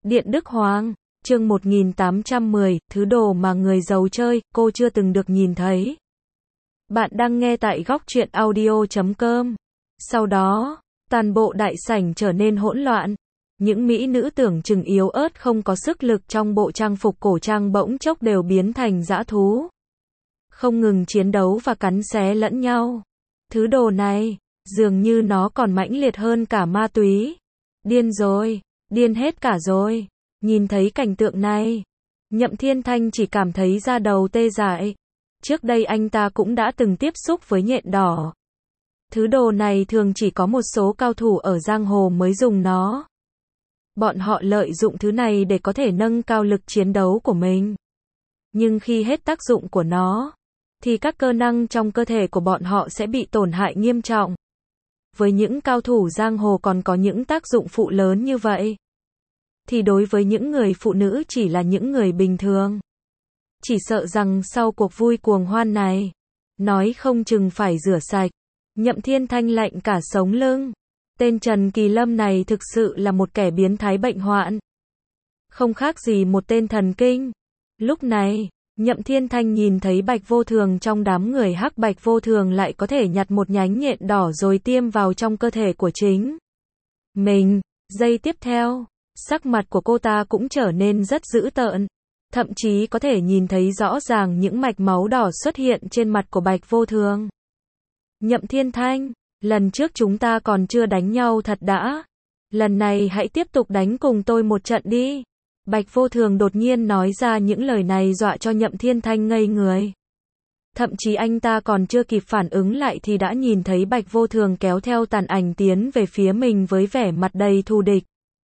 Điện Đức Hoàng, chương 1810, thứ đồ mà người giàu chơi, cô chưa từng được nhìn thấy. Bạn đang nghe tại góc truyện audio.com. Sau đó, toàn bộ đại sảnh trở nên hỗn loạn. Những mỹ nữ tưởng chừng yếu ớt không có sức lực trong bộ trang phục cổ trang bỗng chốc đều biến thành dã thú. Không ngừng chiến đấu và cắn xé lẫn nhau. Thứ đồ này, dường như nó còn mãnh liệt hơn cả ma túy. Điên rồi, điên hết cả rồi. Nhìn thấy cảnh tượng này, Nhậm Thiên Thanh chỉ cảm thấy da đầu tê dại. Trước đây anh ta cũng đã từng tiếp xúc với nhện đỏ. Thứ đồ này thường chỉ có một số cao thủ ở giang hồ mới dùng nó. Bọn họ lợi dụng thứ này để có thể nâng cao lực chiến đấu của mình. Nhưng khi hết tác dụng của nó, thì các cơ năng trong cơ thể của bọn họ sẽ bị tổn hại nghiêm trọng. Với những cao thủ giang hồ còn có những tác dụng phụ lớn như vậy, thì đối với những người phụ nữ chỉ là những người bình thường. Chỉ sợ rằng sau cuộc vui cuồng hoan này, nói không chừng phải rửa sạch. Nhậm Thiên Thanh lạnh cả sống lưng. Tên Trần Kỳ Lâm này thực sự là một kẻ biến thái bệnh hoạn. Không khác gì một tên thần kinh. Lúc này, Nhậm Thiên Thanh nhìn thấy Bạch Vô Thường trong đám người hắc. Bạch Vô Thường lại có thể nhặt một nhánh nhện đỏ rồi tiêm vào trong cơ thể của chính mình. Giây tiếp theo, sắc mặt của cô ta cũng trở nên rất dữ tợn. Thậm chí có thể nhìn thấy rõ ràng những mạch máu đỏ xuất hiện trên mặt của Bạch Vô Thường. Nhậm Thiên Thanh, lần trước chúng ta còn chưa đánh nhau thật đã. Lần này hãy tiếp tục đánh cùng tôi một trận đi. Bạch Vô Thường đột nhiên nói ra những lời này dọa cho Nhậm Thiên Thanh ngây người. Thậm chí anh ta còn chưa kịp phản ứng lại thì đã nhìn thấy Bạch Vô Thường kéo theo tàn ảnh tiến về phía mình với vẻ mặt đầy thù địch.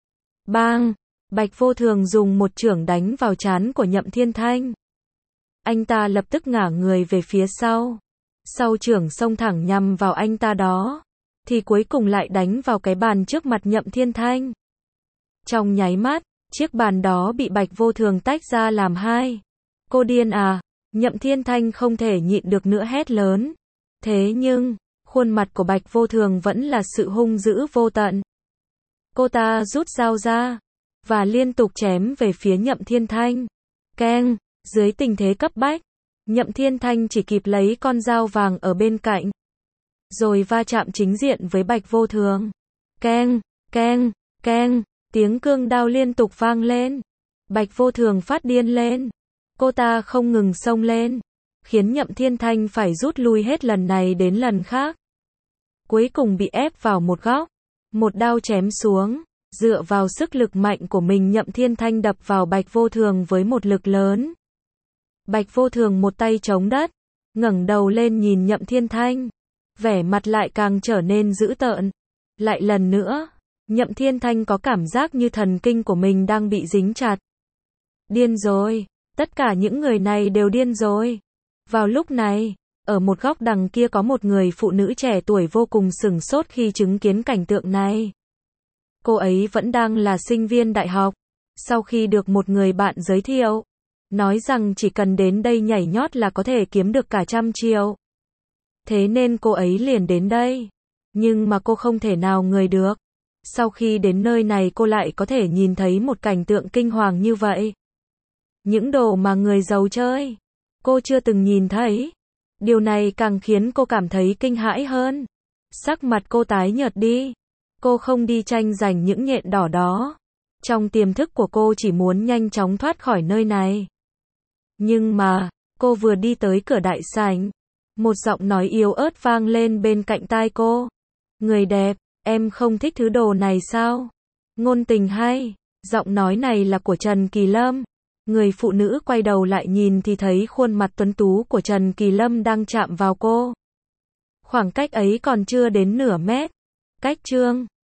Bang! Bạch Vô Thường dùng một chưởng đánh vào trán của Nhậm Thiên Thanh. Anh ta lập tức ngả người về phía sau. Sau chưởng xông thẳng nhằm vào anh ta đó, thì cuối cùng lại đánh vào cái bàn trước mặt Nhậm Thiên Thanh. Trong nháy mắt, chiếc bàn đó bị Bạch Vô Thường tách ra làm hai. Cô điên à? Nhậm Thiên Thanh không thể nhịn được nữa hét lớn. Thế nhưng, khuôn mặt của Bạch Vô Thường vẫn là sự hung dữ vô tận. Cô ta rút dao ra và liên tục chém về phía Nhậm Thiên Thanh. Keng, dưới tình thế cấp bách, Nhậm Thiên Thanh chỉ kịp lấy con dao vàng ở bên cạnh, rồi va chạm chính diện với Bạch Vô Thường. Keng, keng, keng, tiếng cương đao liên tục vang lên. Bạch Vô Thường phát điên lên. Cô ta không ngừng xông lên, khiến Nhậm Thiên Thanh phải rút lui hết lần này đến lần khác. Cuối cùng bị ép vào một góc, một đao chém xuống. Dựa vào sức lực mạnh của mình, Nhậm Thiên Thanh đập vào Bạch Vô Thường với một lực lớn. Bạch Vô Thường một tay chống đất, ngẩng đầu lên nhìn Nhậm Thiên Thanh, vẻ mặt lại càng trở nên dữ tợn. Lại lần nữa, Nhậm Thiên Thanh có cảm giác như thần kinh của mình đang bị dính chặt. Điên rồi, tất cả những người này đều điên rồi. Vào lúc này, ở một góc đằng kia có một người phụ nữ trẻ tuổi vô cùng sửng sốt khi chứng kiến cảnh tượng này. Cô ấy vẫn đang là sinh viên đại học. Sau khi được một người bạn giới thiệu, nói rằng chỉ cần đến đây nhảy nhót là có thể kiếm được cả 100 triệu. Thế nên cô ấy liền đến đây. Nhưng mà cô không thể nào ngờ được. Sau khi đến nơi này cô lại có thể nhìn thấy một cảnh tượng kinh hoàng như vậy. Những đồ mà người giàu chơi, cô chưa từng nhìn thấy. Điều này càng khiến cô cảm thấy kinh hãi hơn. Sắc mặt cô tái nhợt đi. Cô không đi tranh giành những nhện đỏ đó. Trong tiềm thức của cô chỉ muốn nhanh chóng thoát khỏi nơi này. Nhưng mà, cô vừa đi tới cửa đại sảnh, một giọng nói yếu ớt vang lên bên cạnh tai cô. Người đẹp, em không thích thứ đồ này sao? Ngôn tình hay. Giọng nói này là của Trần Kỳ Lâm. Người phụ nữ quay đầu lại nhìn thì thấy khuôn mặt tuấn tú của Trần Kỳ Lâm đang chạm vào cô. Khoảng cách ấy còn chưa đến nửa mét. Cách chương